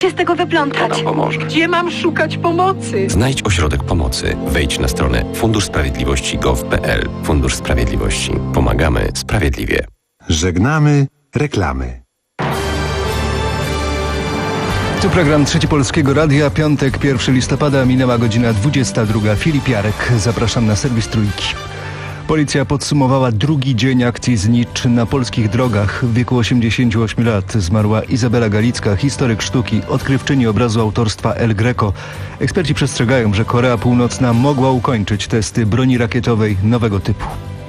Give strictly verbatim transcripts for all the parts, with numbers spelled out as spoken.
się z tego wyplątać. To nam pomoże. Gdzie mam szukać pomocy? Znajdź ośrodek pomocy. Wejdź na stronę fundusz sprawiedliwości kropka gov kropka pe el. Fundusz Sprawiedliwości. Pomagamy sprawiedliwie. Żegnamy reklamy. Tu program Trzeci Polskiego Radia, piątek, pierwszego listopada, minęła godzina dwudziesta druga. Filip Jarek, zapraszam na serwis Trójki. Policja podsumowała drugi dzień akcji Znicz na polskich drogach. W wieku osiemdziesięciu ośmiu lat zmarła Izabela Galicka, historyk sztuki, odkrywczyni obrazu autorstwa El Greco. Eksperci przestrzegają, że Korea Północna mogła ukończyć testy broni rakietowej nowego typu.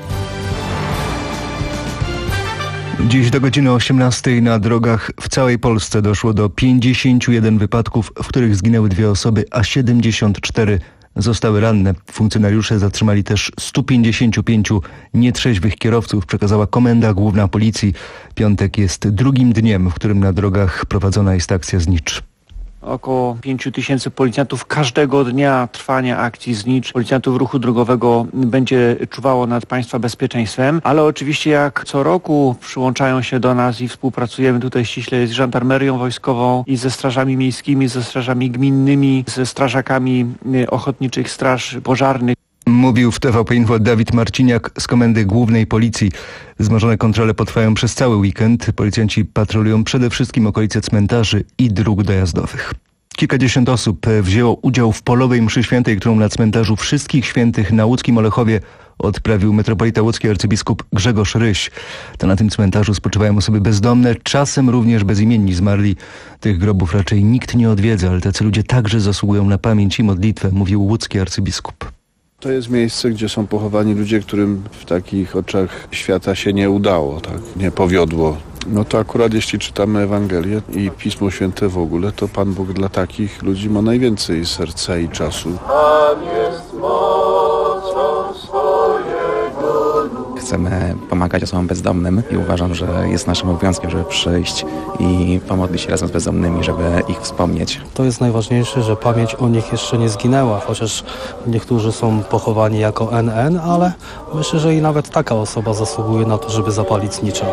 Dziś do godziny osiemnastej na drogach w całej Polsce doszło do pięćdziesięciu jeden wypadków, w których zginęły dwie osoby, a siedemdziesiąt cztery zostały ranne. Funkcjonariusze zatrzymali też stu pięćdziesięciu pięciu nietrzeźwych kierowców, przekazała Komenda Główna Policji. Piątek jest drugim dniem, w którym na drogach prowadzona jest akcja Znicz. Około pięciu tysięcy policjantów każdego dnia trwania akcji Znicz, policjantów ruchu drogowego, będzie czuwało nad państwa bezpieczeństwem, ale oczywiście jak co roku przyłączają się do nas i współpracujemy tutaj ściśle z żandarmerią wojskową i ze strażami miejskimi, ze strażami gminnymi, ze strażakami ochotniczych straż pożarnych. Mówił w T V P Info Dawid Marciniak z Komendy Głównej Policji. Wzmożone kontrole potrwają przez cały weekend. Policjanci patrolują przede wszystkim okolice cmentarzy i dróg dojazdowych. Kilkadziesiąt osób wzięło udział w polowej mszy świętej, którą na cmentarzu Wszystkich Świętych na łódzkim Olechowie odprawił metropolita łódzki arcybiskup Grzegorz Ryś. To na tym cmentarzu spoczywają osoby bezdomne, czasem również bezimienni zmarli. Tych grobów raczej nikt nie odwiedza, ale tacy ludzie także zasługują na pamięć i modlitwę, mówił łódzki arcybiskup. To jest miejsce, gdzie są pochowani ludzie, którym w takich oczach świata się nie udało, tak, nie powiodło. No to akurat jeśli czytamy Ewangelię i Pismo Święte w ogóle, to Pan Bóg dla takich ludzi ma najwięcej serca i czasu. Pan jest mocą swojego ludu. Chcemy pomagać osobom bezdomnym i uważam, że jest naszym obowiązkiem, żeby przyjść i pomodlić się razem z bezdomnymi, żeby ich wspomnieć. To jest najważniejsze, że pamięć o nich jeszcze nie zginęła, chociaż niektórzy są pochowani jako N N, ale myślę, że i nawet taka osoba zasługuje na to, żeby zapalić znicze.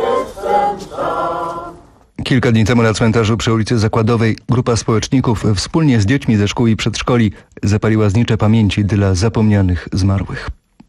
Kilka dni temu na cmentarzu przy ulicy Zakładowej grupa społeczników wspólnie z dziećmi ze szkół i przedszkoli zapaliła znicze pamięci dla zapomnianych zmarłych.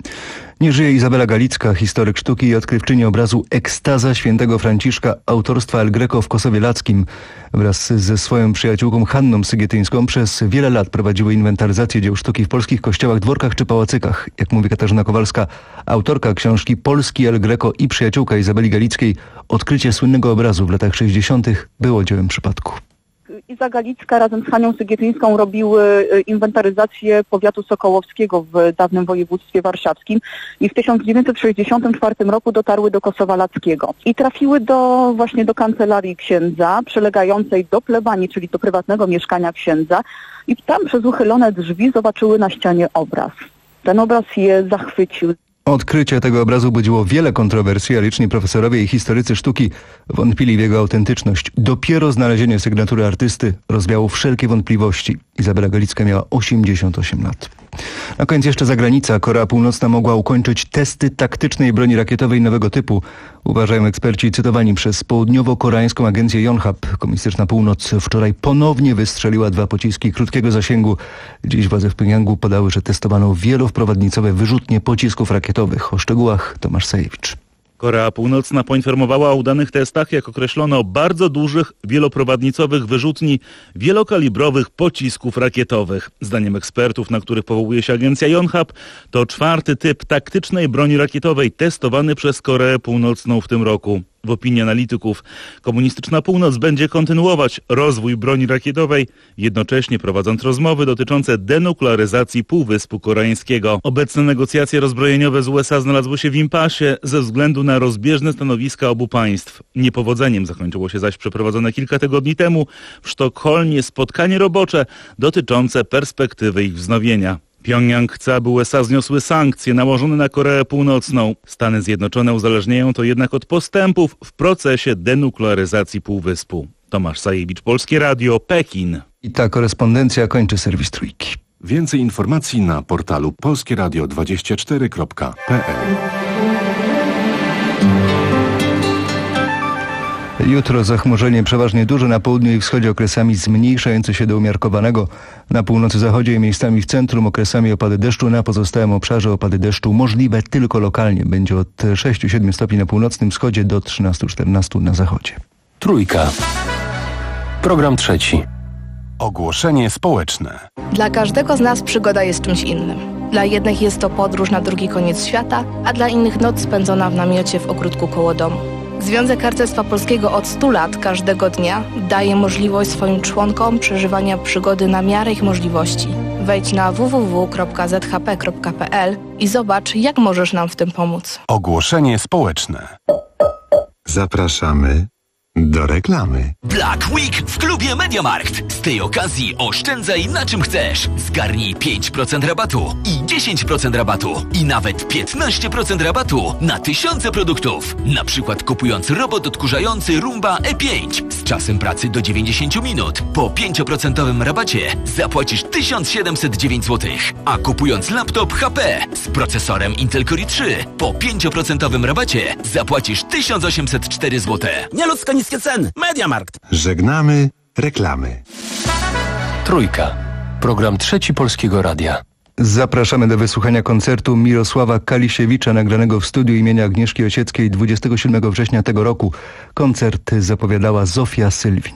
Nie żyje Izabela Galicka, historyk sztuki i odkrywczyni obrazu Ekstaza świętego Franciszka autorstwa El Greco w Kosowie Lackim. Wraz ze swoją przyjaciółką Hanną Sygietyńską przez wiele lat prowadziły inwentaryzację dzieł sztuki w polskich kościołach, dworkach czy pałacykach. Jak mówi Katarzyna Kowalska, autorka książki Polski El Greco i przyjaciółka Izabeli Galickiej, odkrycie słynnego obrazu w latach sześćdziesiątych było dziełem przypadku. Iza Galicka razem z Hanią Sygietyńską robiły inwentaryzację powiatu sokołowskiego w dawnym województwie warszawskim i w tysiąc dziewięćset sześćdziesiątym czwartym roku dotarły do Kosowa Lackiego i trafiły do właśnie do kancelarii księdza przylegającej do plebanii, czyli do prywatnego mieszkania księdza i tam przez uchylone drzwi zobaczyły na ścianie obraz. Ten obraz je zachwycił. Odkrycie tego obrazu budziło wiele kontrowersji, a liczni profesorowie i historycy sztuki wątpili w jego autentyczność. Dopiero znalezienie sygnatury artysty rozwiało wszelkie wątpliwości. Izabela Galicka miała osiemdziesiąt osiem lat. Na koniec jeszcze zagranica. Korea Północna mogła ukończyć testy taktycznej broni rakietowej nowego typu. Uważają eksperci cytowani przez południowo-koreańską agencję Yonhap. Komunistyczna Północ wczoraj ponownie wystrzeliła dwa pociski krótkiego zasięgu. Dziś władze w Pjongjangu podały, że testowano wielowprowadnicowe wyrzutnie pocisków rakietowych. O szczegółach Tomasz Sajewicz. Korea Północna poinformowała o udanych testach, jak określono, bardzo dużych, wieloprowadnicowych wyrzutni wielokalibrowych pocisków rakietowych. Zdaniem ekspertów, na których powołuje się agencja Yonhap, to czwarty typ taktycznej broni rakietowej testowany przez Koreę Północną w tym roku. W opinii analityków komunistyczna Północ będzie kontynuować rozwój broni rakietowej, jednocześnie prowadząc rozmowy dotyczące denuklearyzacji Półwyspu Koreańskiego. Obecne negocjacje rozbrojeniowe z U S A znalazły się w impasie ze względu na rozbieżne stanowiska obu państw. Niepowodzeniem zakończyło się zaś przeprowadzone kilka tygodni temu w Sztokholmie spotkanie robocze dotyczące perspektywy ich wznowienia. Pjongjang chce, aby U S A zniosły sankcje nałożone na Koreę Północną. Stany Zjednoczone uzależniają to jednak od postępów w procesie denuklearyzacji Półwyspu. Tomasz Sajewicz, Polskie Radio, Pekin. I ta korespondencja kończy serwis Trójki. Więcej informacji na portalu polskie radio dwadzieścia cztery kropka p l. Jutro zachmurzenie przeważnie duże, na południu i wschodzie okresami zmniejszające się do umiarkowanego. Na północy zachodzie i miejscami w centrum okresami opady deszczu, na pozostałym obszarze opady deszczu możliwe tylko lokalnie. Będzie od sześciu do siedmiu stopni na północnym wschodzie do trzynastu do czternastu na zachodzie. Trójka. Program trzeci. Ogłoszenie społeczne. Dla każdego z nas przygoda jest czymś innym. Dla jednych jest to podróż na drugi koniec świata, a dla innych noc spędzona w namiocie w ogródku koło domu. Związek Harcerstwa Polskiego od stu lat każdego dnia daje możliwość swoim członkom przeżywania przygody na miarę ich możliwości. Wejdź na w w w kropka z h p kropka p l i zobacz, jak możesz nam w tym pomóc. Ogłoszenie społeczne. Zapraszamy do reklamy. Black Week w klubie Mediamarkt. Z tej okazji oszczędzaj na czym chcesz. Zgarnij pięć procent rabatu i dziesięć procent rabatu i nawet piętnaście procent rabatu na tysiące produktów. Na przykład kupując robot odkurzający Roomba E pięć z czasem pracy do dziewięćdziesięciu minut. Po pięć procent rabacie zapłacisz tysiąc siedemset dziewięć złotych. A kupując laptop H P z procesorem Intel Core i trzy po pięć procent rabacie zapłacisz tysiąc osiemset cztery złote. Nieludzko niskie ceny. Mediamarkt. Żegnamy reklamy. Trójka. Program trzeci Polskiego Radia. Zapraszamy do wysłuchania koncertu Mirosława Kalisiewicza nagranego w studiu imienia Agnieszki Osieckiej dwudziestego siódmego września tego roku. Koncert zapowiadała Zofia Sylwin.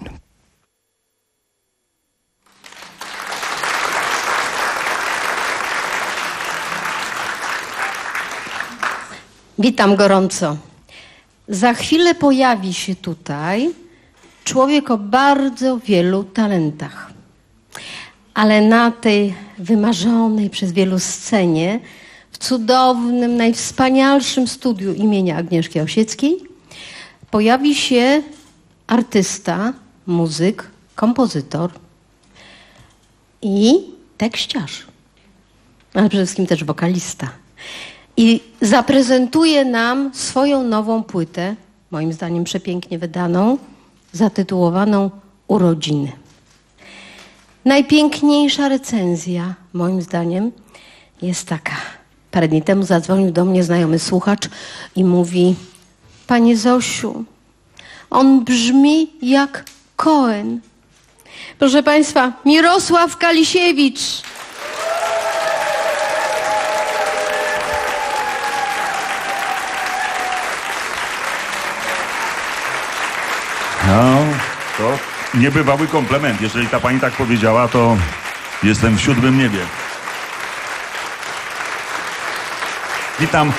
Witam gorąco. Za chwilę pojawi się tutaj człowiek o bardzo wielu talentach. Ale na tej wymarzonej przez wielu scenie, w cudownym, najwspanialszym studiu imienia Agnieszki Osieckiej, pojawi się artysta, muzyk, kompozytor i tekściarz, ale przede wszystkim też wokalista. I zaprezentuje nam swoją nową płytę, moim zdaniem przepięknie wydaną, zatytułowaną Urodziny. Najpiękniejsza recenzja, moim zdaniem, jest taka. Parę dni temu zadzwonił do mnie znajomy słuchacz i mówi: Panie Zosiu, on brzmi jak Cohen. Proszę Państwa, Mirosław Kalisiewicz. No, to niebywały komplement. Jeżeli ta pani tak powiedziała, to jestem w siódmym niebie. Witam.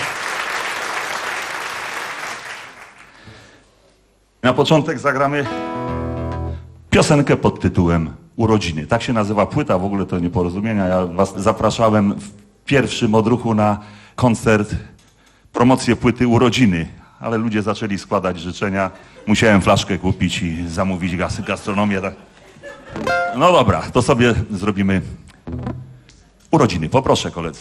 Na początek zagramy piosenkę pod tytułem Urodziny. Tak się nazywa płyta, w ogóle to nieporozumienia. Ja was zapraszałem w pierwszym odruchu na koncert, promocję płyty Urodziny. Ale ludzie zaczęli składać życzenia. Musiałem flaszkę kupić i zamówić gaz, gastronomię. No dobra, to sobie zrobimy urodziny. Poproszę, koledzy.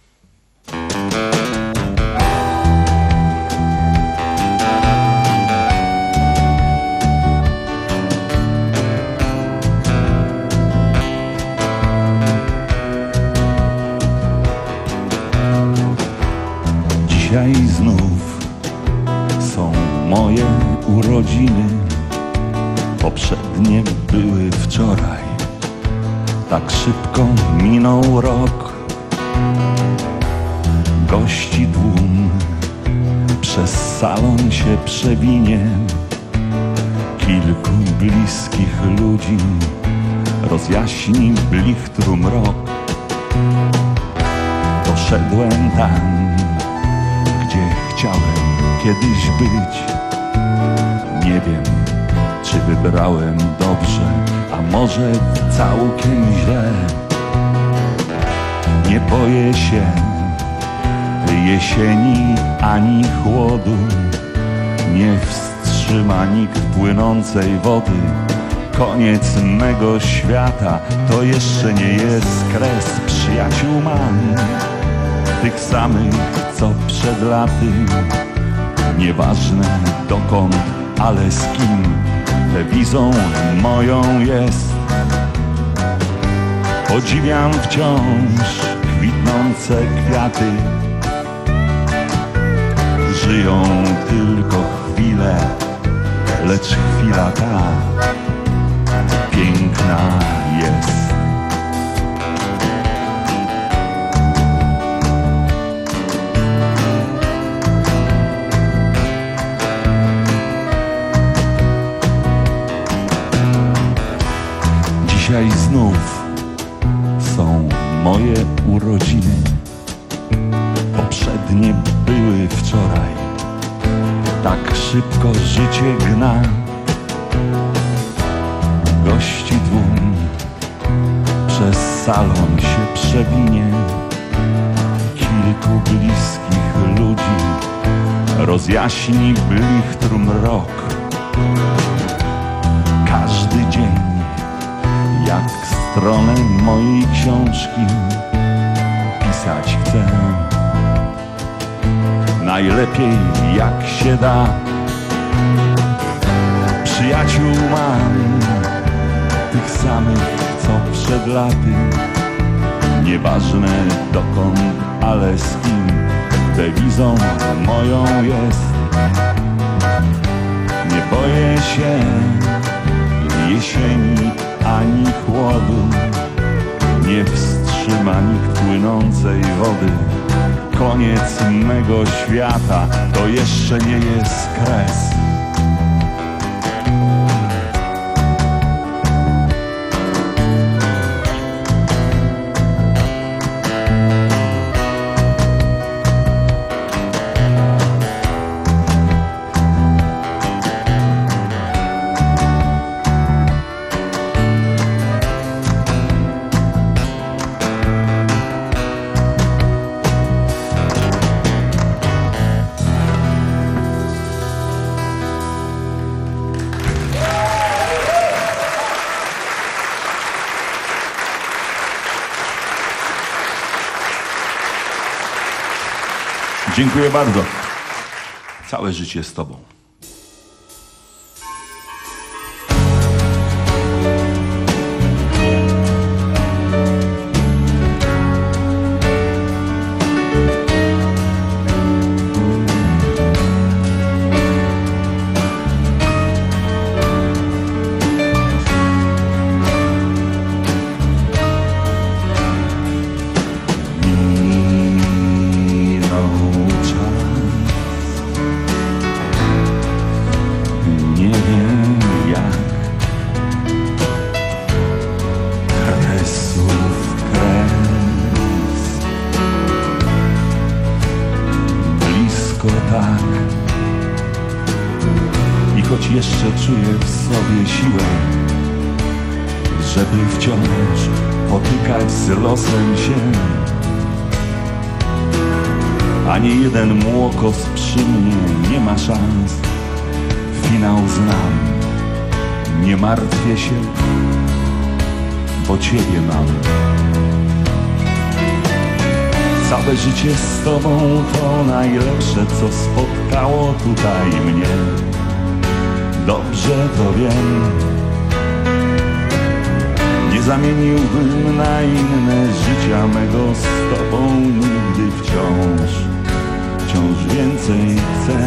Dzisiaj znów są moje urodziny. Poprzednie były wczoraj. Tak szybko minął rok. Gości tłum przez salon się przewinie. Kilku bliskich ludzi rozjaśni blichtru mrok. Doszedłem tam, gdzie chciałem kiedyś być. Nie wiem, czy wybrałem dobrze, a może całkiem źle. Nie boję się jesieni ani chłodu. Nie wstrzyma nikt płynącej wody. Koniec mego świata to jeszcze nie jest kres. Przyjaciół mam tych samych co przed laty. Nieważne dokąd, ale z kim dewizą moją jest. Podziwiam wciąż kwitnące kwiaty. Żyją tylko chwilę, lecz chwila ta piękna jest. Dzisiaj znów są moje urodziny. Poprzednie były wczoraj. Tak szybko życie gna. Gości tłum przez salon się przewinie. Kilku bliskich ludzi rozjaśni blichtr mrok. Każdy dzień jak stronę mojej książki pisać chcę. Najlepiej jak się da. Przyjaciół mam tych samych co przed laty. Nieważne dokąd, ale z kim dewizą moją jest. Nie boję się jesieni ani chłodu. Nie wstrzyma nikt płynącej wody. Koniec mego świata to jeszcze nie jest kres. Dziękuję bardzo. Całe życie z Tobą. Jeszcze czuję w sobie siłę, żeby wciąż potykać z losem się. Ani jeden młokos przy mnie nie ma szans. Finał znam, nie martwię się, bo Ciebie mam. Całe życie z Tobą to najlepsze, co spotkało tutaj mnie. Dobrze to wiem. Nie zamieniłbym na inne życia mego z Tobą nigdy wciąż. Wciąż więcej chcę.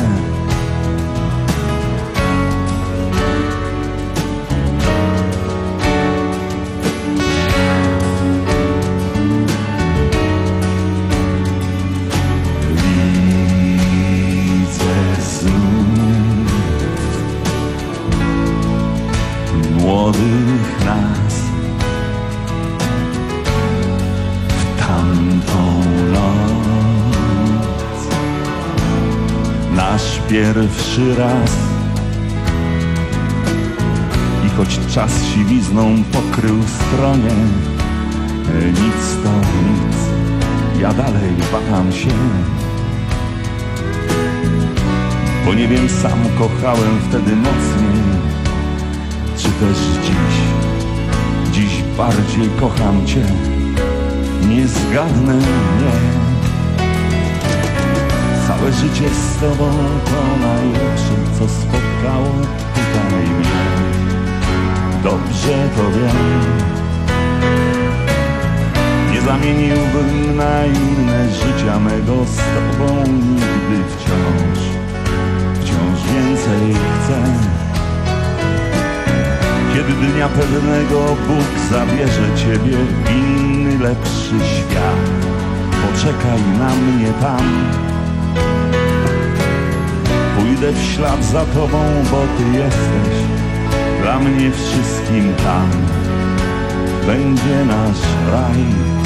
Młodych nas w tamtą noc. Nasz pierwszy raz. I choć czas siwizną pokrył stronie, nic to nic, ja dalej waham się. Bo nie wiem, sam kochałem wtedy mocniej. Czy też dziś, dziś bardziej kocham Cię? Nie zgadnę, nie. Całe życie z Tobą to najlepsze, co spotkało tutaj mnie. Dobrze to wiem. Nie zamieniłbym na inne życia mego z Tobą nigdy wciąż. Wciąż więcej chcę. kiedy dnia pewnego Bóg zabierze ciebie w inny, lepszy świat. Poczekaj na mnie tam. Pójdę w ślad za tobą, bo ty jesteś dla mnie wszystkim tam. Będzie nasz raj,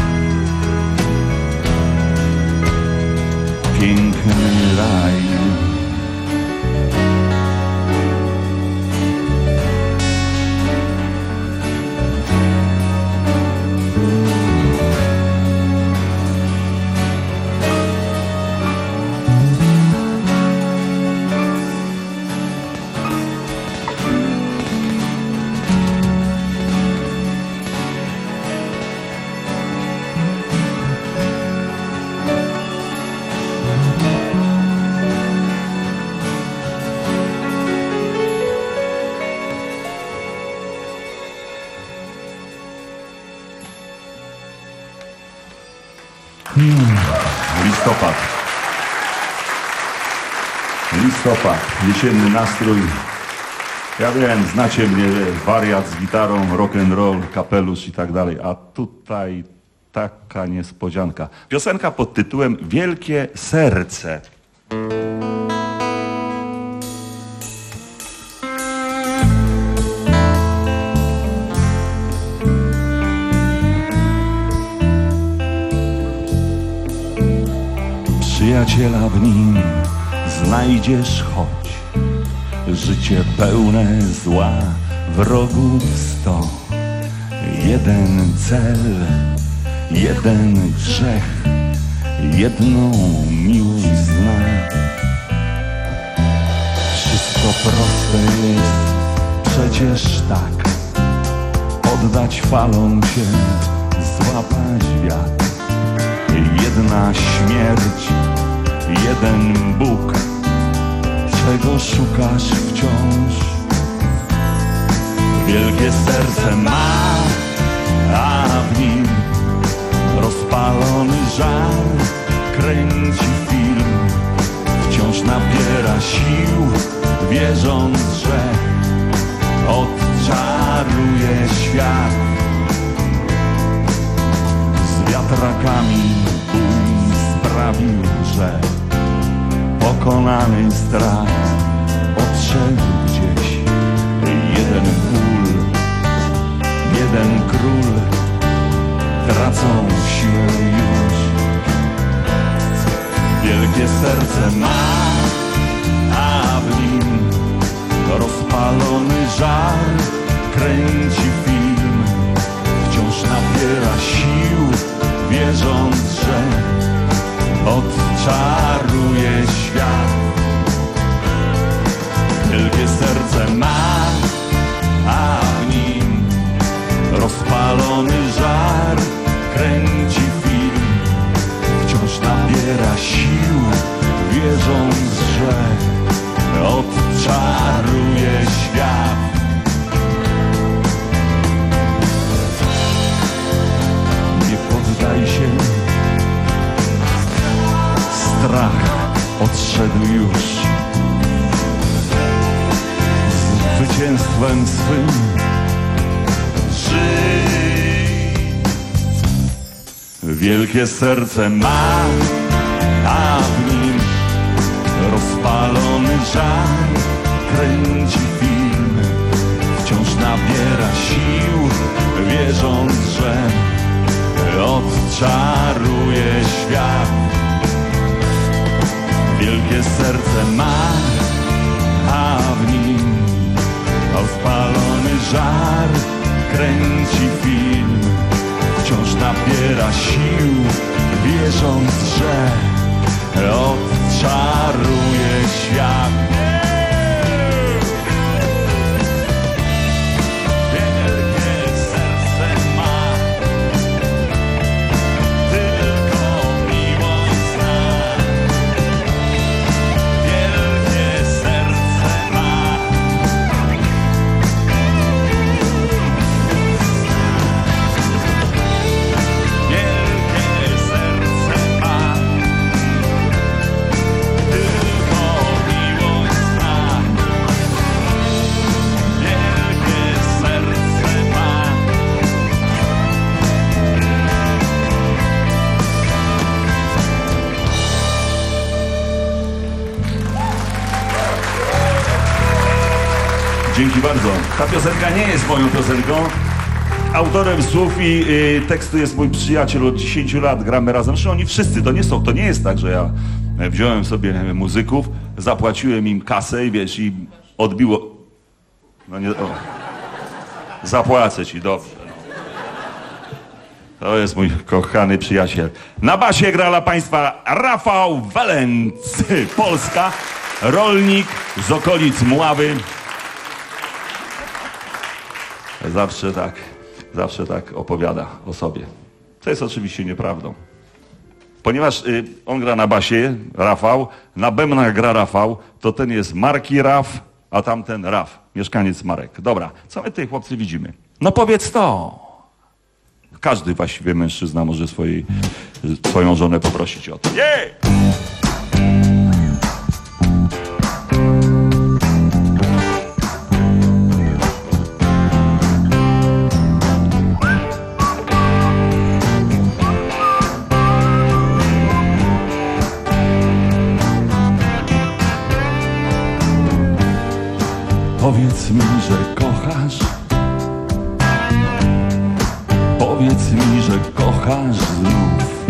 piękny raj. Listopad. Listopad, jesienny nastrój. Ja wiem, znacie mnie, wariat z gitarą, rock'n'roll, kapelusz i tak dalej, a tutaj taka niespodzianka. Piosenka pod tytułem Wielkie serce. Przyjaciela w nim znajdziesz, choć życie pełne zła, wrogów sto. Jeden cel, jeden grzech, jedną miłość zna. Wszystko proste jest przecież tak, oddać falą się, złapać wiatr. Jedna śmierć, jeden Bóg, czego szukasz wciąż. Wielkie serce ma, a w nim rozpalony żar kręci film. Wciąż nabiera sił, wierząc, że odczaruje świat. Z wiatrakami bój sprawił, że pokonany strach odszedł gdzieś. Jeden ból, jeden król tracą siłę już. Wielkie serce ma, a w nim rozpalony żar kręci film. Wciąż nabiera sił, wierząc, że odczaruje świat. Wielkie serce ma, a w nim rozpalony żar kręci film. Wciąż nabiera sił, wierząc, że odczaruje świat. Nie poddaj się, strach odszedł już. Zwycięstwem swym żyj. Wielkie serce ma, a w nim rozpalony żar kręci film. Wciąż nabiera sił, wierząc, że odczaruje świat. Wielkie serce ma, a w nim rozpalony żar kręci film. Wciąż nabiera sił, wierząc, że odczaruje świat. Tylko dzięki bardzo. Ta piosenka nie jest moją piosenką. Autorem słów i y, tekstu jest mój przyjaciel od dziesięciu lat, gramy razem. Zresztą oni wszyscy, to nie są, to nie jest tak, że ja wziąłem sobie muzyków, zapłaciłem im kasę i wiesz, i odbiło... No nie... O. Zapłacę ci, dobrze. To jest mój kochany przyjaciel. Na basie gra dla państwa Rafał Welenc, Polska, rolnik z okolic Mławy. Zawsze tak, zawsze tak opowiada o sobie. To jest oczywiście nieprawdą. Ponieważ y, on gra na basie, Rafał, na bębnach gra Rafał, to ten jest Marki Raf, a tamten Raf, mieszkaniec Marek. Dobra, co my tutaj, chłopcy, widzimy? No powiedz to. Każdy właściwie mężczyzna może swojej, swoją żonę poprosić o to. Jej! Powiedz mi, że kochasz. Powiedz mi, że kochasz znów.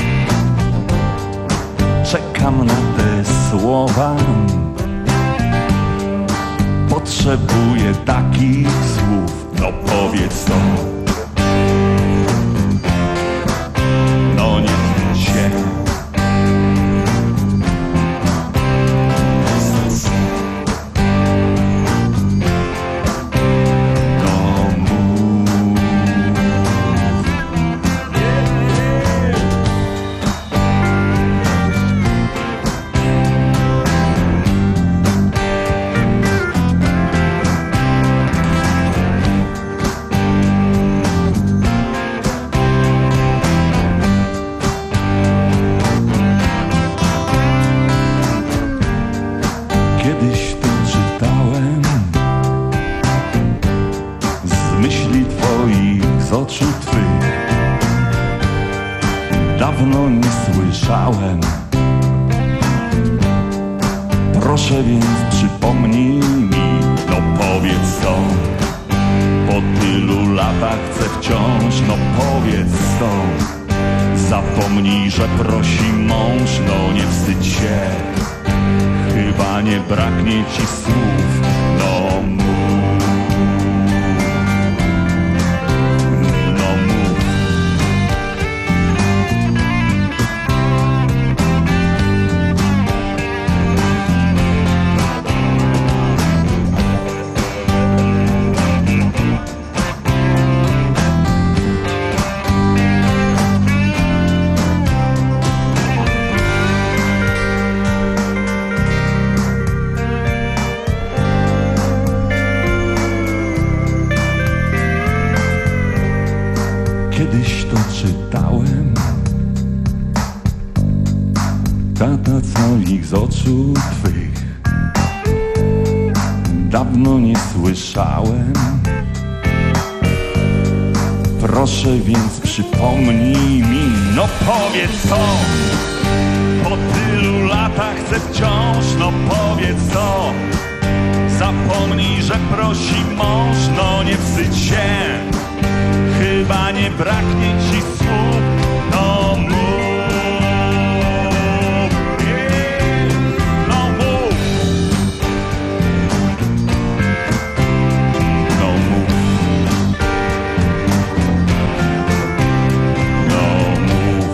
Czekam na te słowa. Potrzebuję takich słów. No powiedz to. No nie wstydź się. Dawno nie słyszałem. Proszę więc przypomnij mi, no powiedz to. Po tylu latach chcę wciąż, no powiedz to. Zapomnij, że prosi mąż, no nie wstydź się. Chyba nie braknie ci słów, no mów. Kiedyś to czytałem, tata, co ich z oczu twych dawno nie słyszałem. Proszę więc przypomnij mi, no powiedz to. Po tylu latach chcę wciąż, no powiedz to. Zapomnij, że prosi mąż, no nie wstydź się. Chyba nie braknie ci słów, no mów, no mów, no mów, no mów.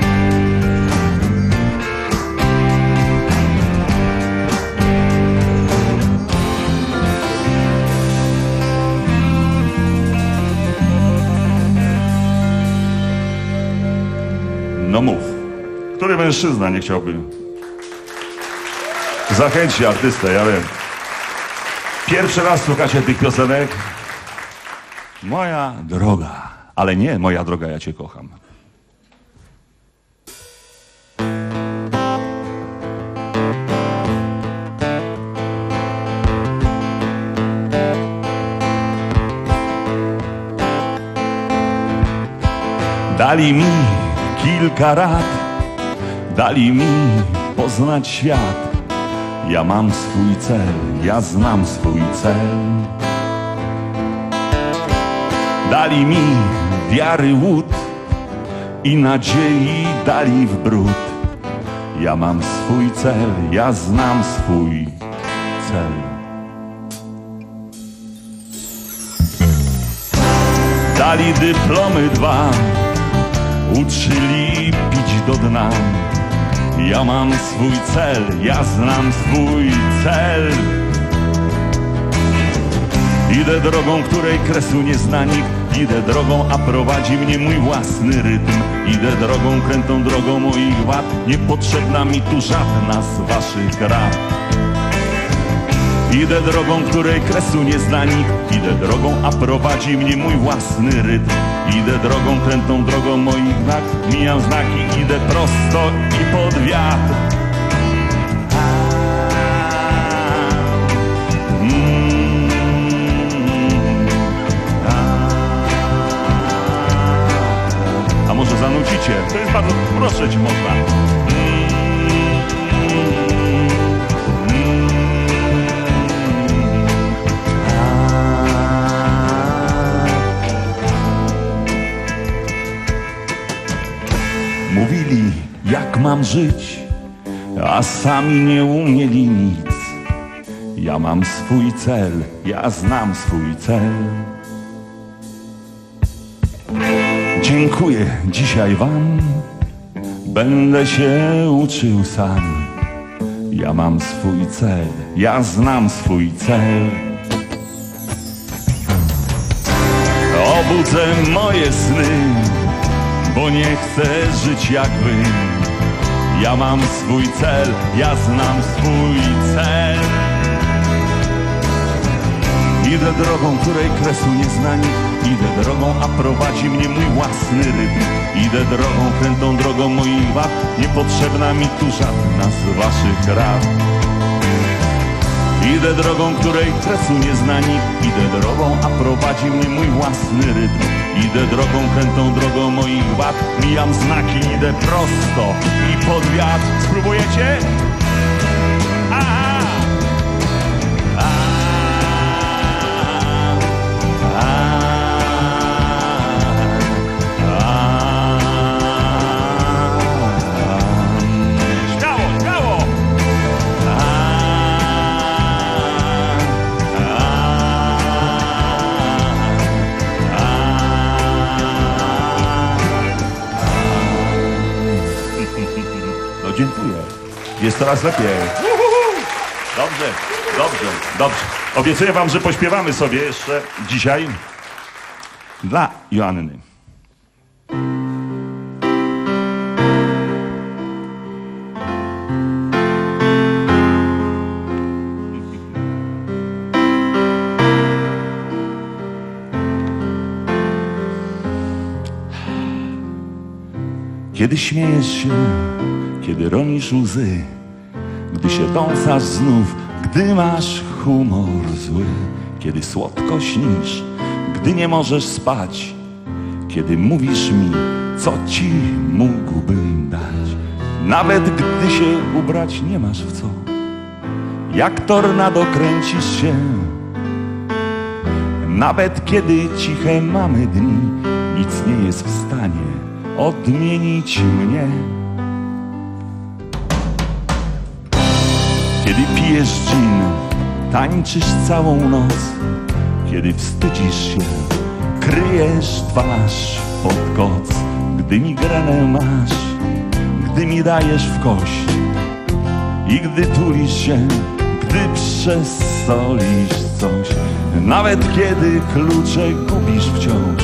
No mów. Który mężczyzna nie chciałby? Zachęci artystę, ja wiem. Pierwszy raz słuchacie tych piosenek? Moja droga. Ale nie, moja droga, ja cię kocham. Dali mi kilka rad, dali mi poznać świat. Ja mam swój cel, ja znam swój cel. dali mi wiary łód i nadziei dali w brud. Ja mam swój cel, ja znam swój cel. Dali dyplomy dwa, uczyli pić do dna. Ja mam swój cel, ja znam swój cel. Idę drogą, której kresu nie zna nikt. Idę drogą, a prowadzi mnie mój własny rytm. Idę drogą, krętą drogą moich wad. Niepotrzebna mi tu żadna z waszych rad. Idę drogą, której kresu nie zna nikt. Idę drogą, a prowadzi mnie mój własny rytm. Idę drogą, krętą drogą moich wad. Mijam znaki, idę prosto i pod wiatr. A może zanucicie? To jest bardzo, proszę cię, można. Mówili, jak mam żyć, a sami nie umieli nic. Ja mam swój cel, ja znam swój cel. Dziękuję dzisiaj wam, będę się uczył sam. Ja mam swój cel, ja znam swój cel. Obudzę moje sny, bo nie chcę żyć jak wy. Ja mam swój cel, ja znam swój cel. Idę drogą, której kresu nie zna nikt. Idę drogą, a prowadzi mnie mój własny rytm. Idę drogą, krętą drogą moich wad. Niepotrzebna mi tu żadna z waszych rad. Idę drogą, której kresu nie zna nikt. Idę drogą, a prowadzi mnie mój własny rytm. Idę drogą, krętą drogą moich wad. Mijam znaki, idę prosto i pod wiatr. Spróbujecie? Aha! Dziękuję. Jest coraz lepiej. Dobrze, dobrze, dobrze. Obiecuję wam, że pośpiewamy sobie jeszcze dzisiaj dla Joanny. Kiedy śmiejesz się, kiedy ronisz łzy, gdy się dąsasz znów, gdy masz humor zły, kiedy słodko śnisz, gdy nie możesz spać, kiedy mówisz mi, co ci mógłbym dać, nawet gdy się ubrać nie masz w co, jak tornado kręcisz się, nawet kiedy ciche mamy dni, nic nie jest w stanie odmienić mnie. Kiedy pijesz gin, tańczysz całą noc, kiedy wstydzisz się, kryjesz twarz pod koc, gdy migrenę masz, gdy mi dajesz w kość i gdy tulisz się, gdy przesolisz coś, nawet kiedy klucze gubisz wciąż,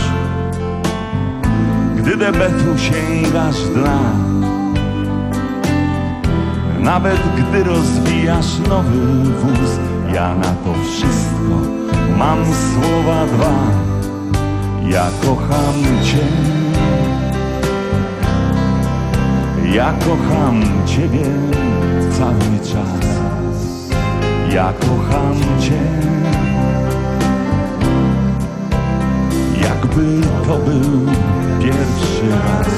gdy debetu sięgasz dna, nawet gdy rozwijasz nowy wóz, ja na to wszystko mam słowa dwa. Ja kocham cię, ja kocham ciebie cały czas. Ja kocham cię, jakby to był pierwszy raz.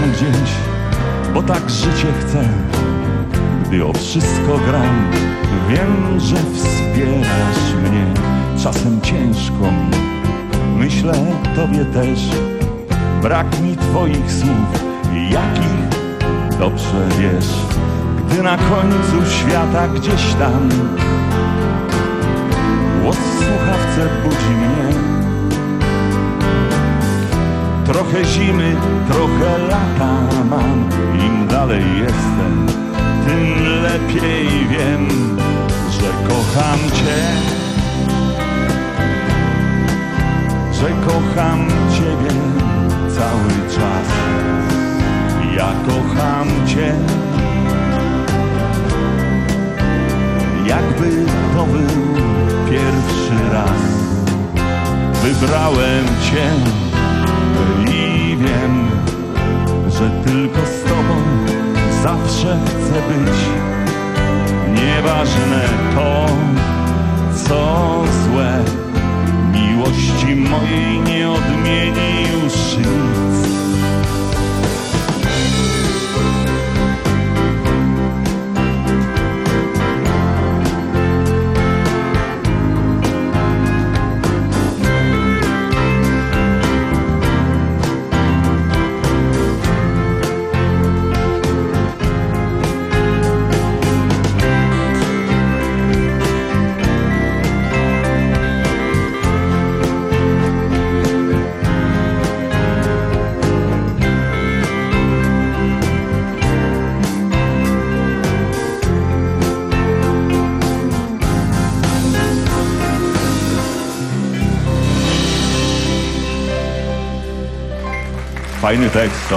tam gdzieś, bo tak życie chcę. Gdy o wszystko gram, wiem, że wspierasz mnie. Czasem ciężko mi, myślę tobie też. Brak mi twoich słów, jakich dobrze wiesz. Gdy na końcu świata gdzieś tam głos w słuchawce budzi mnie. Trochę zimy, trochę lata mam. Im dalej jestem, tym lepiej wiem, że kocham cię, że kocham ciebie cały czas. Ja kocham cię, jakby to był pierwszy raz. Wybrałem cię i wiem, że tylko z tobą zawsze chcę być. Nieważne to, co złe, miłości mojej nie odmieni już nic. Fajny tekst, co?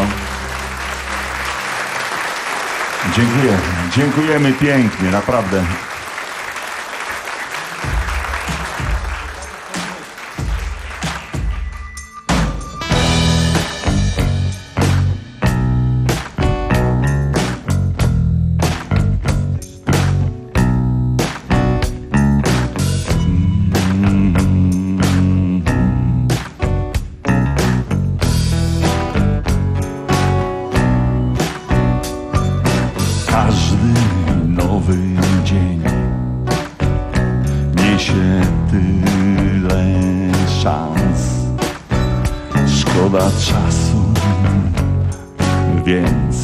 Dziękuję. Dziękujemy pięknie, naprawdę. Czasu, więc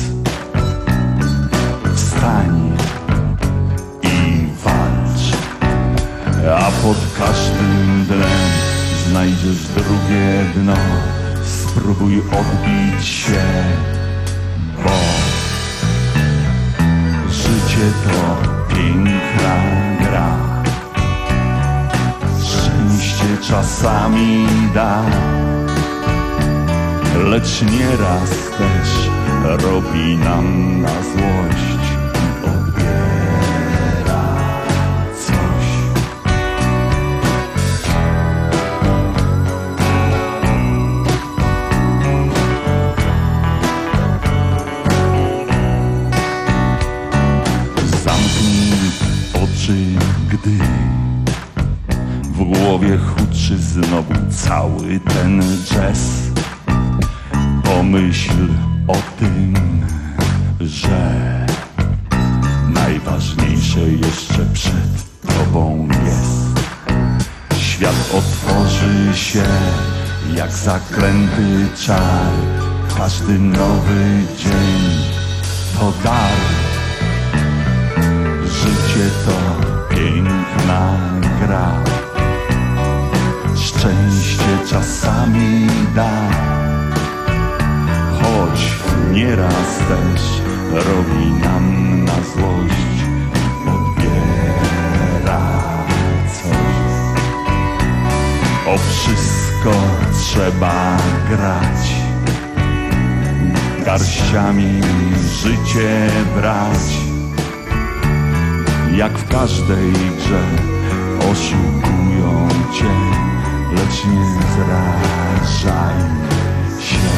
wstań i walcz, a pod każdym dnem znajdziesz drugie dno. Spróbuj odbić się, bo życie to piękna gra. Szczęście czasami da, lecz nieraz też robi nam na złość i odbiera coś. Zamknij oczy, gdy w głowie huczy znowu cały ten jazz. Pomyśl o tym, że najważniejsze jeszcze przed tobą jest. Świat otworzy się jak zaklęty czar. Każdy nowy dzień to dar. Życie to piękna gra. Szczęście czasami da, choć nieraz też robi nam na złość, odbiera coś. O wszystko trzeba grać, garściami życie brać. Jak w każdej grze oszukują cię, lecz nie zrażaj się.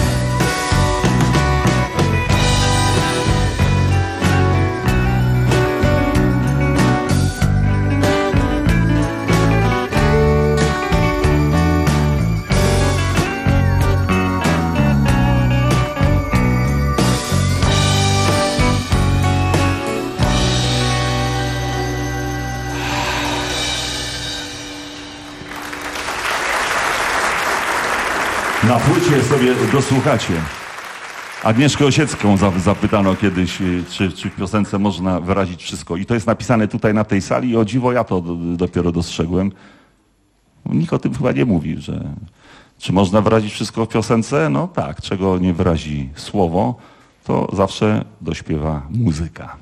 Na płycie sobie dosłuchacie. Agnieszkę Osiecką zapytano kiedyś, czy, czy w piosence można wyrazić wszystko. I to jest napisane tutaj na tej sali i o dziwo ja to dopiero dostrzegłem. Nikt o tym chyba nie mówi, że czy można wyrazić wszystko w piosence? No tak, czego nie wyrazi słowo, to zawsze dośpiewa muzyka.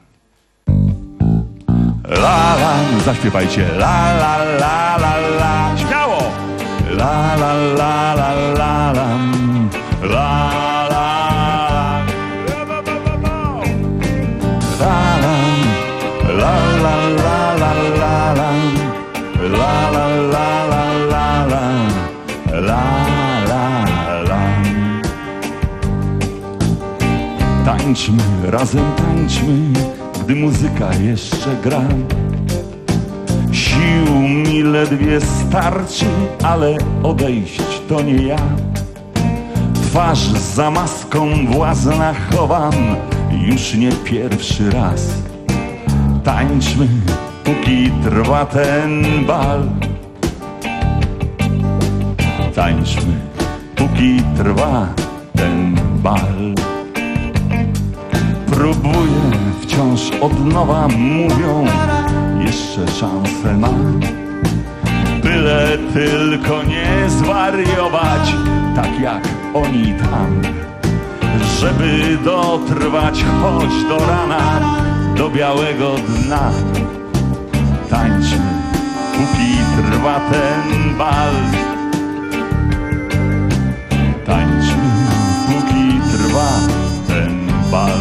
La la, zaśpiewajcie. La la la la la. Śmiało! La la la la la la. La la la la la la la la la. La la la la la la. La la la. Tańczmy, razem tańczmy, gdy muzyka jeszcze gra. Sił mi ledwie starczy, ale odejść to nie ja. Twarz za maską własna chowam już nie pierwszy raz. Tańczmy, póki trwa ten bal. Tańczmy, póki trwa ten bal. Próbuję wciąż od nowa, mówią, jeszcze szansę mam. Byle tylko nie zwariować, tak jak oni tam. Żeby dotrwać choć do rana, do białego dna. Tańczmy, póki trwa ten bal. Tańczmy, póki trwa ten bal.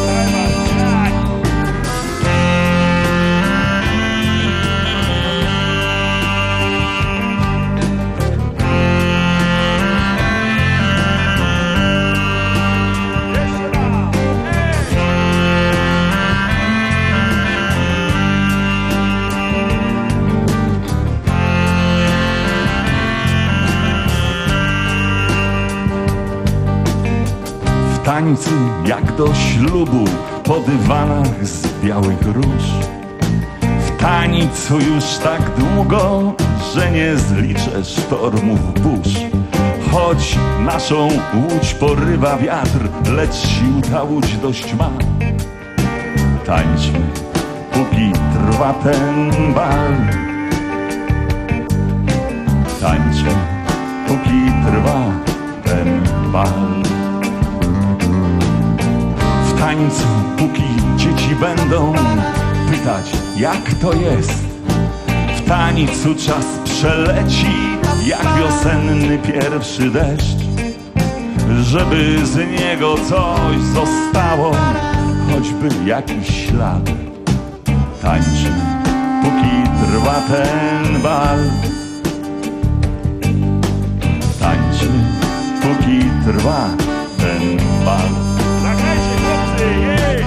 W tańcu jak do ślubu, po dywanach z białych róż. W tańcu już tak długo, że nie zliczę sztormów burz. Choć naszą łódź porywa wiatr, lecz sił ta łódź dość ma. Tańczmy, póki trwa ten bal. Tańczmy, póki trwa ten bal. W tańcu, póki dzieci będą pytać, jak to jest. W tańcu czas przeleci, jak wiosenny pierwszy deszcz. Żeby z niego coś zostało, choćby jakiś ślad. Tańczmy, póki trwa ten bal. Tańczmy, póki trwa ten bal. Zagrajcie, chłopcy, jej!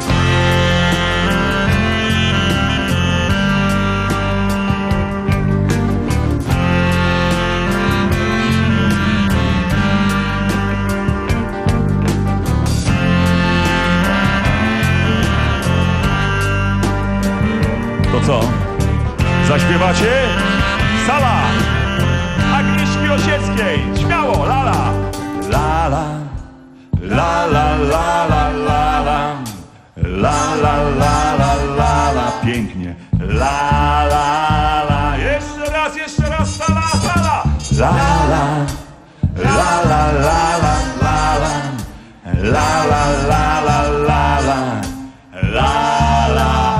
To co? Zaśpiewacie? Sala! Agnieszki Osieckiej! Śmiało! Lala! Lala! La la la la la la. La la la la la la. Pięknie. La la la. Jeszcze raz, jeszcze raz. Sala, sala. La la. La la la la la la. La la la la la la. La la.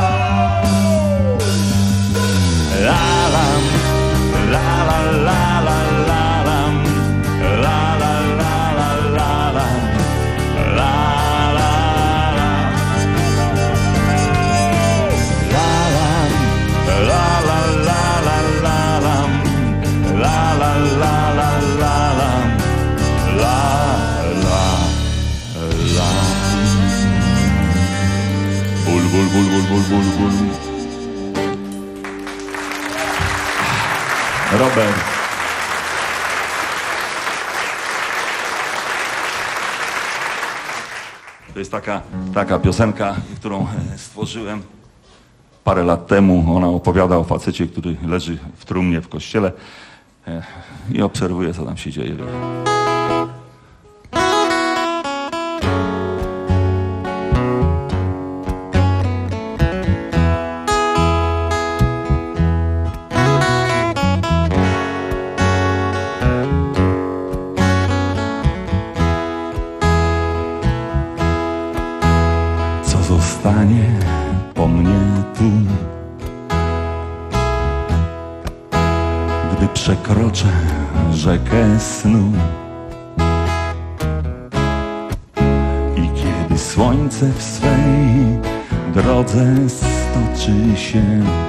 Ból, ból, ból, ból, ból, ból. Robert. To jest taka, taka piosenka, którą stworzyłem parę lat temu. Ona opowiada o facecie, który leży w trumnie w kościele i obserwuję, co tam się dzieje. Co zostanie po mnie tu, gdy przekroczę rzekę snu i kiedy słońce w swej drodze stoczy się,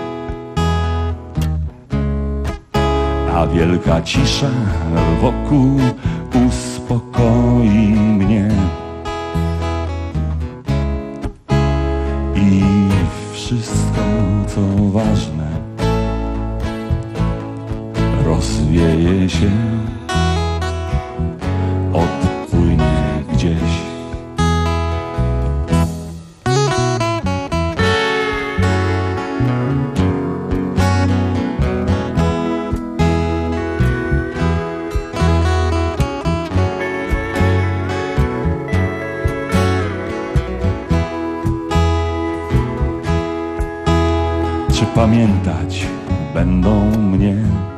a wielka cisza wokół uspokoi mnie i wszystko, co ważne, rozwieje się, odpłynie gdzieś. Czy pamiętać będą mnie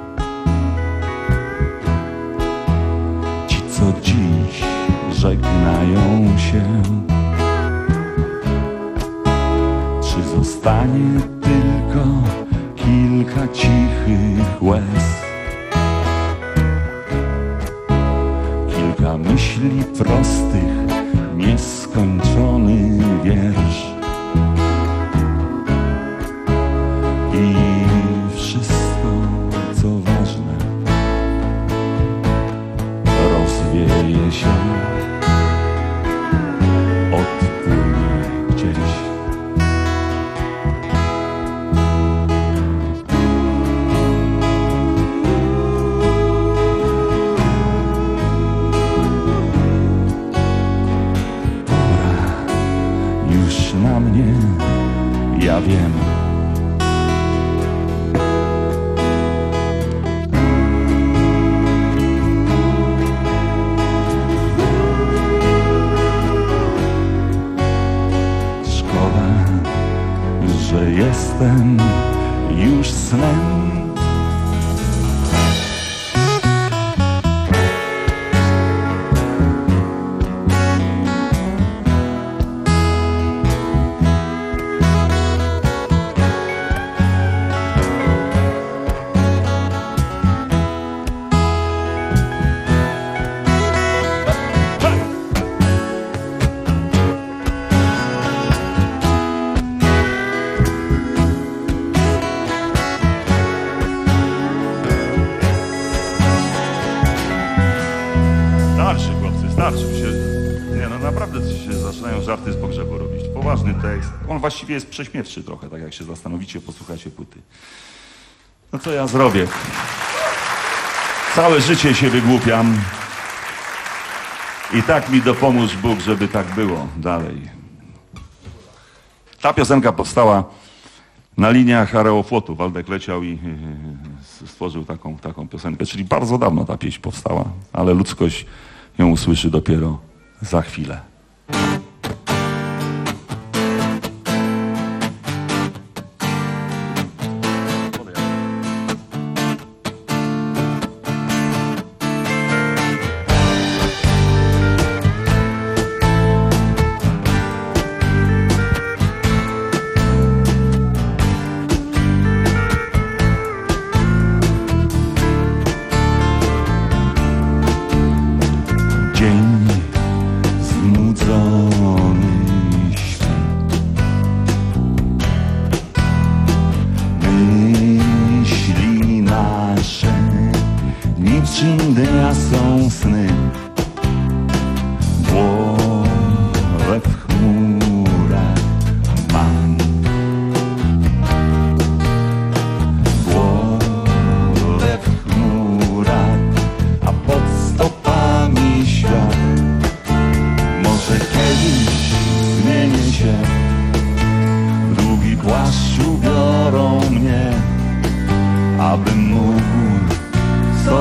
ci, co dziś żegnają się? Czy zostanie tylko kilka cichych łez, kilka myśli prostych, nieskończony wiersz i wszystko, co ważne, rozwieje się, odpłynie gdzieś. Pora już na mnie, ja wiem. Że jestem już snem. Starszy, chłopcy, starszy się. Nie no, naprawdę się zaczynają żarty z pogrzebu robić. Poważny tekst. On właściwie jest prześmiewczy trochę, tak jak się zastanowicie, posłuchacie płyty. No co ja zrobię? Całe życie się wygłupiam. I tak mi dopomóż Bóg, żeby tak było dalej. Ta piosenka powstała na liniach Aeroflotu. Waldek leciał i stworzył taką, taką piosenkę. Czyli bardzo dawno ta pieśń powstała, ale ludzkość ją usłyszy dopiero za chwilę. Dzień znudzony śpi. Myśli nasze niczym dnia są sny. Głowę w chmurach mam. Głowę w chmurach, a pod stopami świat. Może kiedyś zmienię się, w długi płaszcz ubiorą mnie, abym mógł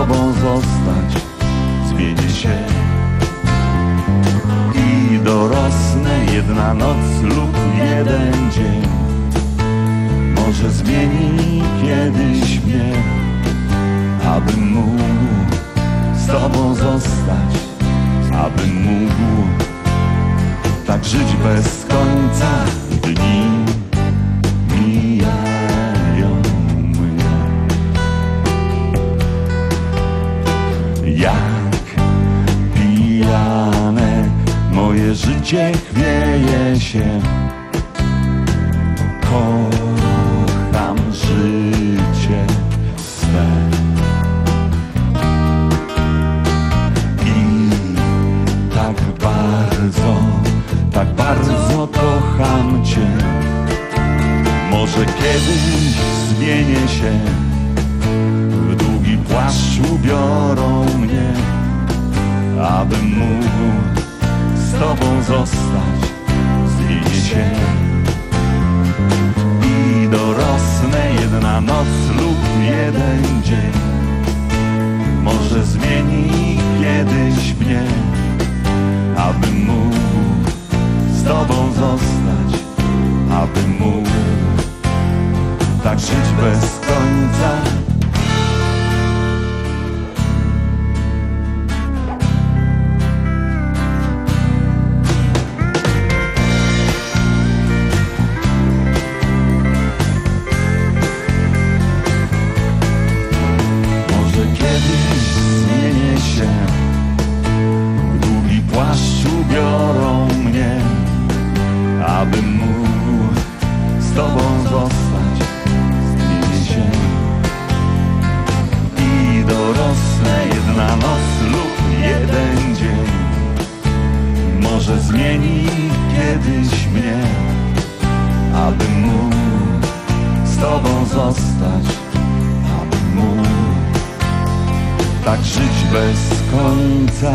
jedna noc lub jeden dzień może zmieni kiedyś mnie, abym mógł z Tobą zostać, abym mógł tak żyć bez końca. Dni mijają mnie jak pijane, moje życie chwieje się. Kocham życie swe i tak bardzo, tak bardzo kocham Cię. Może kiedyś zmienię się, w długi płaszcz ubiorą mnie, abym mógł z Tobą zostać. Zmienię się i dorosnę, jedna noc lub jeden dzień może zmieni kiedyś mnie, abym mógł z Tobą zostać, abym mógł tak żyć bez końca. Może kiedyś zmienię się, w długi płaszcz ubiorą mnie, abym mógł z Tobą zostać. Zmienię się i dorosnę, jedna noc lub jeden dzień może zmieni kiedyś mnie, abym mógł z Tobą zostać, abym mógł tak żyć bez końca.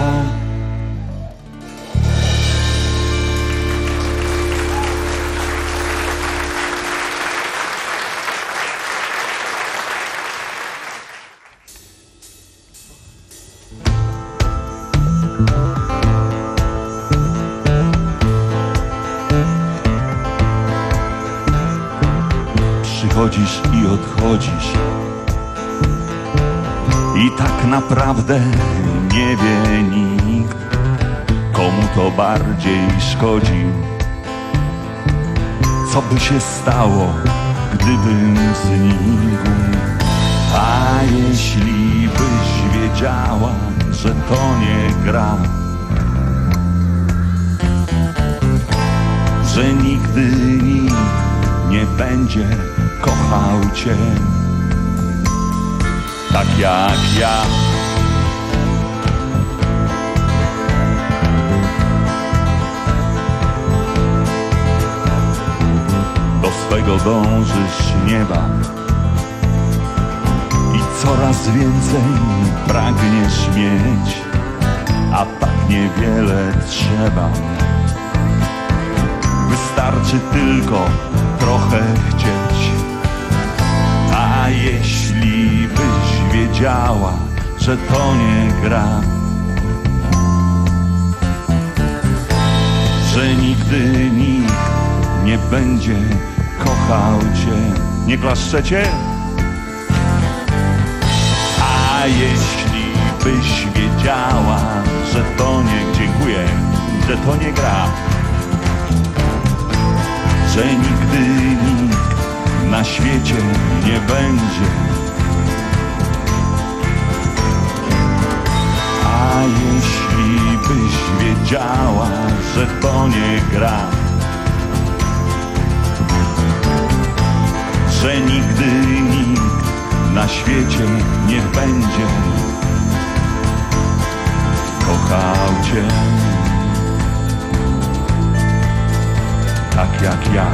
Przychodzisz i odchodzisz i tak naprawdę nie wie nikt, komu to bardziej szkodzi. Co by się stało, gdybym znikł? A jeśli byś wiedziała, że to nie gra, że nigdy nikt nie będzie kochał Cię tak jak ja. Do swego dążysz nieba i coraz więcej pragniesz mieć, a tak niewiele trzeba. Wystarczy tylko trochę chcieć. A jeśli byś wiedziała, że to nie gra, że nigdy nikt nie będzie kochał Cię. Nie klaszczecie? A jeśli byś wiedziała, że to nie... Dziękuję, że to nie gra, że nigdy nikt na świecie nie będzie. A jeśli byś wiedziała, że to nie gra, że nigdy nikt na świecie nie będzie kochał Cię tak jak ja.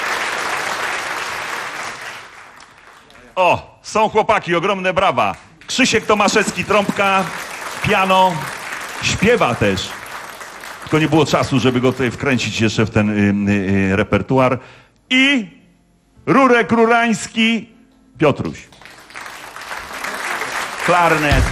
O, są chłopaki, ogromne brawa. Krzysiek Tomaszewski, trąbka, piano, śpiewa też. Tylko nie było czasu, żeby go tutaj wkręcić jeszcze w ten y, y, repertuar. I Rurek Rurański, Piotruś. Klarnet.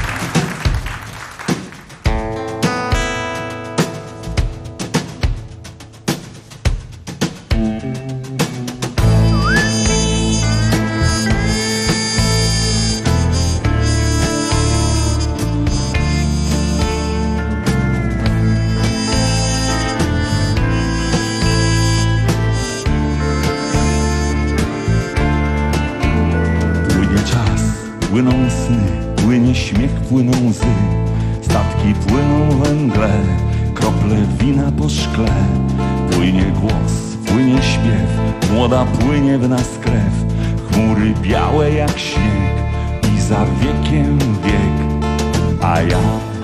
Płyną sny, płynie śmiech, płyną łzy, statki płyną we mgle, krople wina po szkle. Płynie głos, płynie śpiew, młoda płynie w nas krew, chmury białe jak śnieg i za wiekiem wiek. A ja,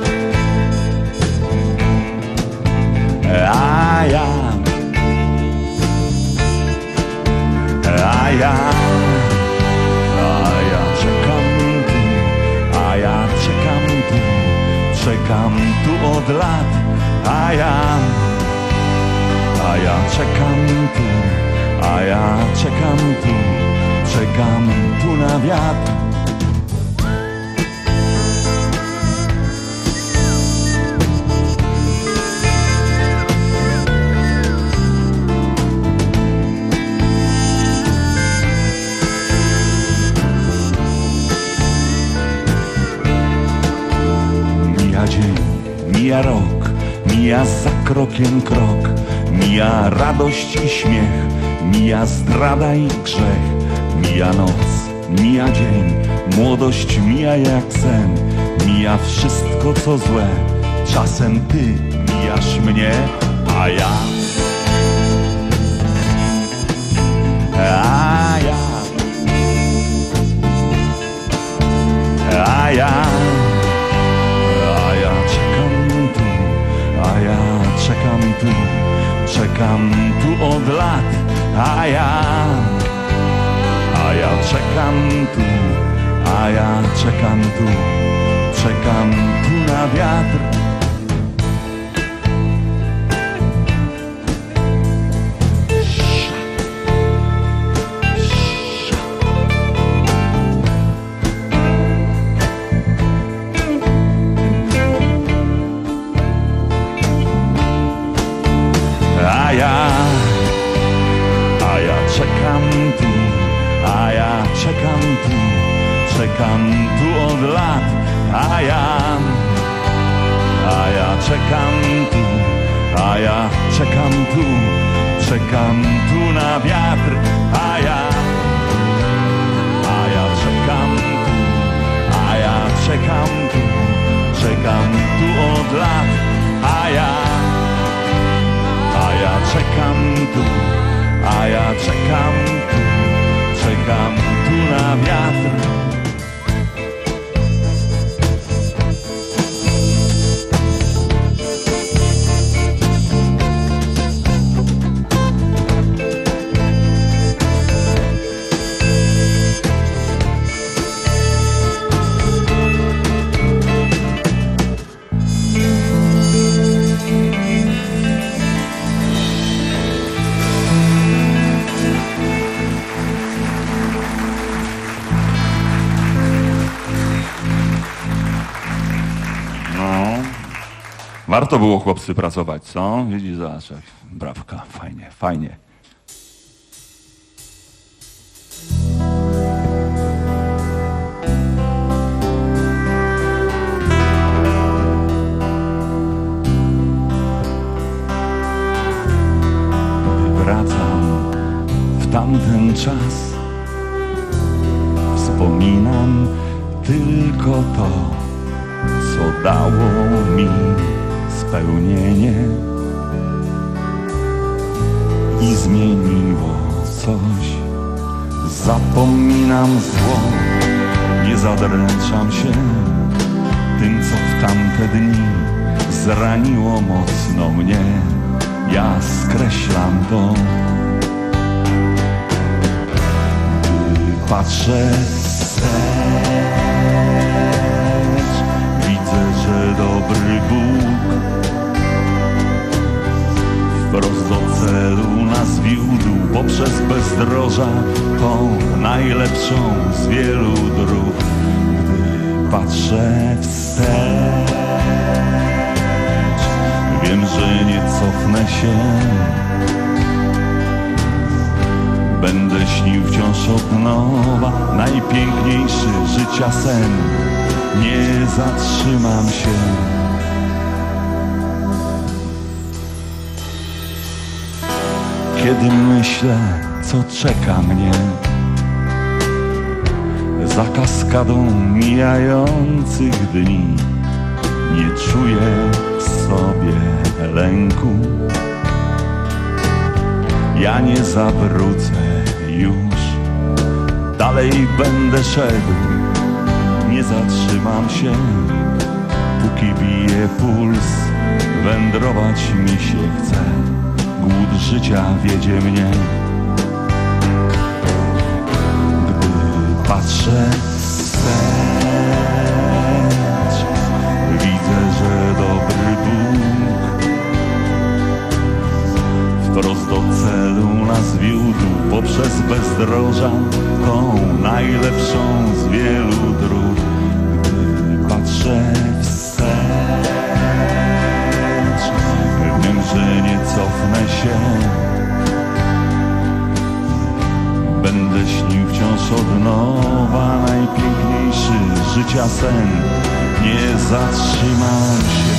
a ja, a ja, a ja czekam tu, a ja czekam tu, czekam tu od lat, a ja, a ja czekam tu, a ja czekam tu, czekam tu na wiatr. Mija rok, mija za krokiem krok, mija radość i śmiech, mija zdrada i grzech, mija noc, mija dzień, młodość mija jak sen, mija wszystko co złe, czasem ty mijasz mnie, a ja, a ja, a ja. A ja czekam tu, czekam tu od lat, a ja, a ja czekam tu, a ja czekam tu, czekam tu na wiatr. A ja, a ja czekam tu, a ja czekam tu, czekam tu od lat, a ja, a ja czekam tu, a ja czekam tu, czekam tu na wiatr, a ja, a ja czekam tu, a ja czekam tu, czekam tu od lat, a ja. A ja czekam tu, a ja czekam tu, czekam tu na wiatr. Warto było, chłopcy, pracować, co? Widzisz, zobacz, jak brawka, fajnie, fajnie. Wracam w tamten czas, wspominam tylko to, co dało mi spełnienie i zmieniło coś. Zapominam zło, nie zadręczam się tym, co w tamte dni zraniło mocno mnie. Ja skreślam to, gdy patrzę wstecz. dobry Bóg wprost do celu nas wiódł poprzez bezdroża tą najlepszą z wielu dróg. Gdy patrzę wstecz, wiem, że nie cofnę się. Będę śnił wciąż od nowa najpiękniejszy życia sen. Nie zatrzymam się. Kiedy myślę, co czeka mnie za kaskadą mijających dni, nie czuję w sobie lęku. Ja nie zawrócę już, dalej będę szedł, nie zatrzymam się, póki bije puls, wędrować mi się chce, głód życia wiedzie mnie. Gdy patrzę wstecz, widzę, że dobry Bóg wprost do celu nas wiódł poprzez bezdroża tą najlepszą z wielu dróg. Gdy patrzę wstecz, wiem, że nie cofnę się. Będę śnił wciąż od nowa najpiękniejszy życia sen. Nie zatrzymam się.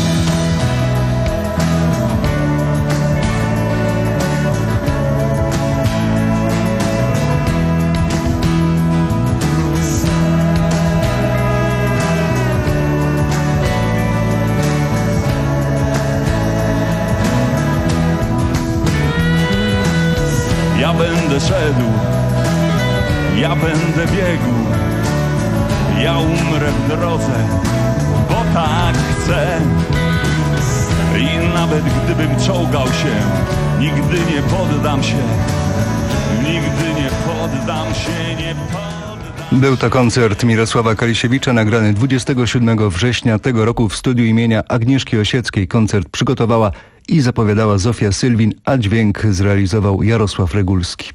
Ja będę szedł, ja będę biegł, ja umrę w drodze, bo tak chcę. I nawet gdybym czołgał się, nigdy nie poddam się, nigdy nie poddam się, nie poddam. Był to koncert Mirosława Kalisiewicza nagrany dwudziestego siódmego września tego roku w studiu imienia Agnieszki Osieckiej. Koncert przygotowała i zapowiadała Zofia Sylwin, a dźwięk zrealizował Jarosław Regulski.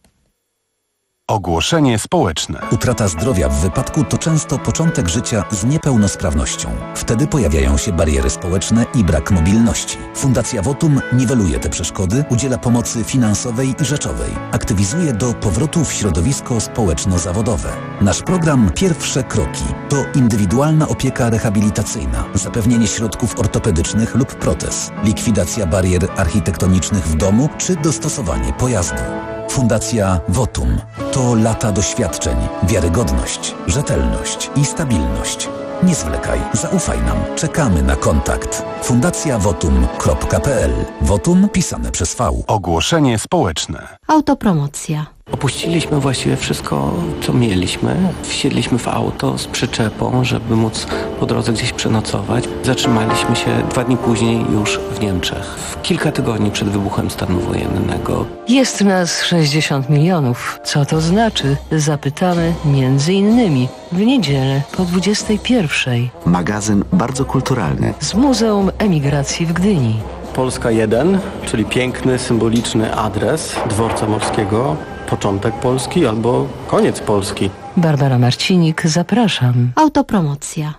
Ogłoszenie społeczne. Utrata zdrowia w wypadku to często początek życia z niepełnosprawnością. Wtedy pojawiają się bariery społeczne i brak mobilności. Fundacja Votum niweluje te przeszkody, udziela pomocy finansowej i rzeczowej. Aktywizuje do powrotu w środowisko społeczno-zawodowe. Nasz program Pierwsze Kroki to indywidualna opieka rehabilitacyjna, zapewnienie środków ortopedycznych lub protez, likwidacja barier architektonicznych w domu czy dostosowanie pojazdu. Fundacja Votum to lata doświadczeń, wiarygodność, rzetelność i stabilność. Nie zwlekaj, zaufaj nam. Czekamy na kontakt. fundacja votum kropka p l. Votum pisane przez V. Ogłoszenie społeczne. Autopromocja. Opuściliśmy właściwie wszystko, co mieliśmy. Wsiedliśmy w auto z przyczepą, żeby móc po drodze gdzieś przenocować. Zatrzymaliśmy się dwa dni później już w Niemczech. W kilka tygodni przed wybuchem stanu wojennego. Jest nas sześćdziesiąt milionów. Co to znaczy? Zapytamy między innymi w niedzielę po dwudziestej pierwszej. Magazyn bardzo kulturalny. Z Muzeum Emigracji w Gdyni. Polska jeden, czyli piękny, symboliczny adres dworca morskiego. Początek Polski albo koniec Polski. Barbara Marcinik, zapraszam. Autopromocja.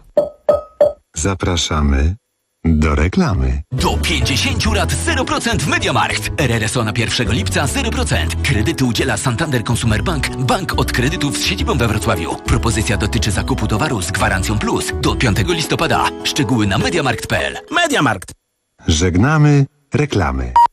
Zapraszamy do reklamy. Do pięćdziesięciu lat zero procent w MediaMarkt. R R S O na pierwszego lipca zero procent. Kredyty udziela Santander Consumer Bank, bank od kredytów z siedzibą we Wrocławiu. Propozycja dotyczy zakupu towaru z gwarancją plus do piątego listopada. Szczegóły na mediamarkt kropka p l. MediaMarkt. Żegnamy reklamy.